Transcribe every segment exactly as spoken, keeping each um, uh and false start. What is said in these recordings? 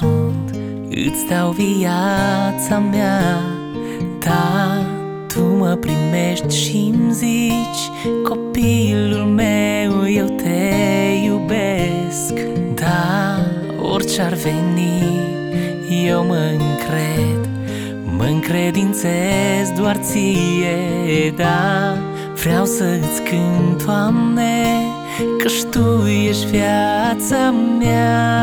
sunt, îți dau viața mea. Da, tu mă primești și-mi zici: copilul meu, eu te iubesc. Da, orice-ar veni, eu mă încred, mă încredințez doar ție. Da, vreau să-ți cânt, Doamne, căci Tu ești viața mea.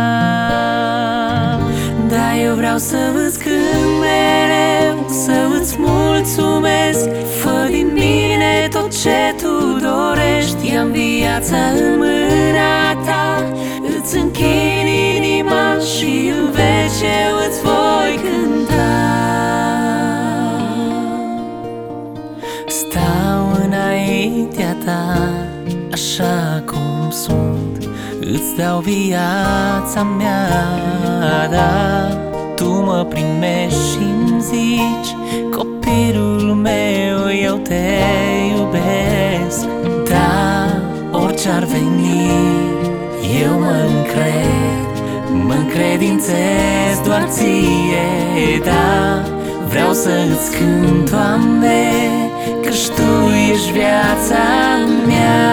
Da, eu vreau să îți cânt mereu, să îți mulțumesc. Fă din mine tot ce Tu dorești. I-am viața în mâna Ta, îți închin inima și în veci eu îți voi cânta. Stau înaintea Ta așa cum sunt, îți dau viața mea. Da, Tu mă primești și-mi zici: copilul meu, eu te iubesc. Da, orice-ar veni, eu mă încred, mă încredințez doar ție. Da, vreau să-ți cânt, Doamne, căci Tu ești viața mea.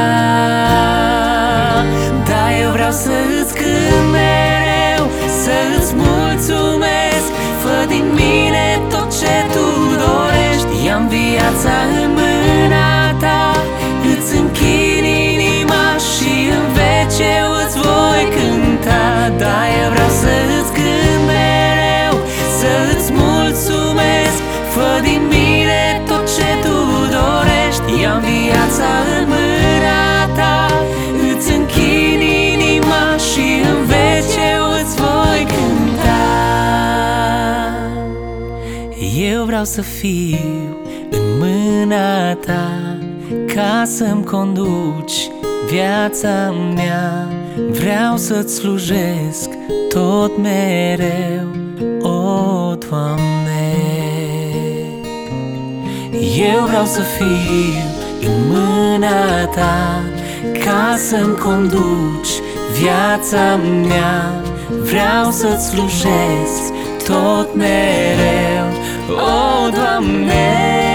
Da, eu vreau să-ți cânt mereu, să-ți mulțumesc. Fă din mine tot ce Tu dorești. I-am viața în mâna Ta, îți închin inima și în veci eu îți voi cânta. Da, eu vreau să-ți cânt mereu, să-ți mulțumesc. Fă din mine tot ce Tu dorești. I-am viața în mâna Ta, îți închin inima și în veci eu îți voi cânta. Eu vreau să fiu în mâna Ta, ca să-mi conduci viața mea. Vreau să-ți slujesc tot mereu, o Doamne. Eu vreau să fiu în mâna Ta, ca să-mi conduci viața mea. Vreau să-ți slujesc tot mereu, o Doamne.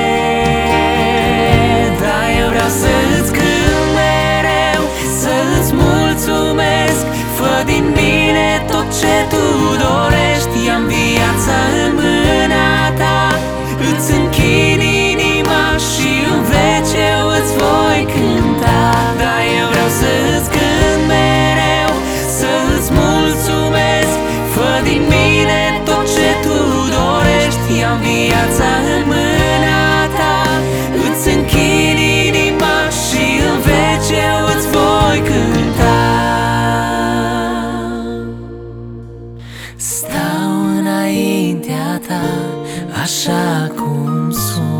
Da, eu vreau să-ți cânt mereu, să-ți mulțumesc. Fă din mine tot ce Tu dorești. I-am viața în mâna Ta, îți închin inima și în veci eu îți voi cânta. Da, eu vreau să-ți cânt mereu, să-ți mulțumesc. Fă din mine tot ce Tu dorești. I-am viața în mâna Ta, îți închin inima și în veci eu îți voi cânta. Stau înaintea Ta așa cum sunt,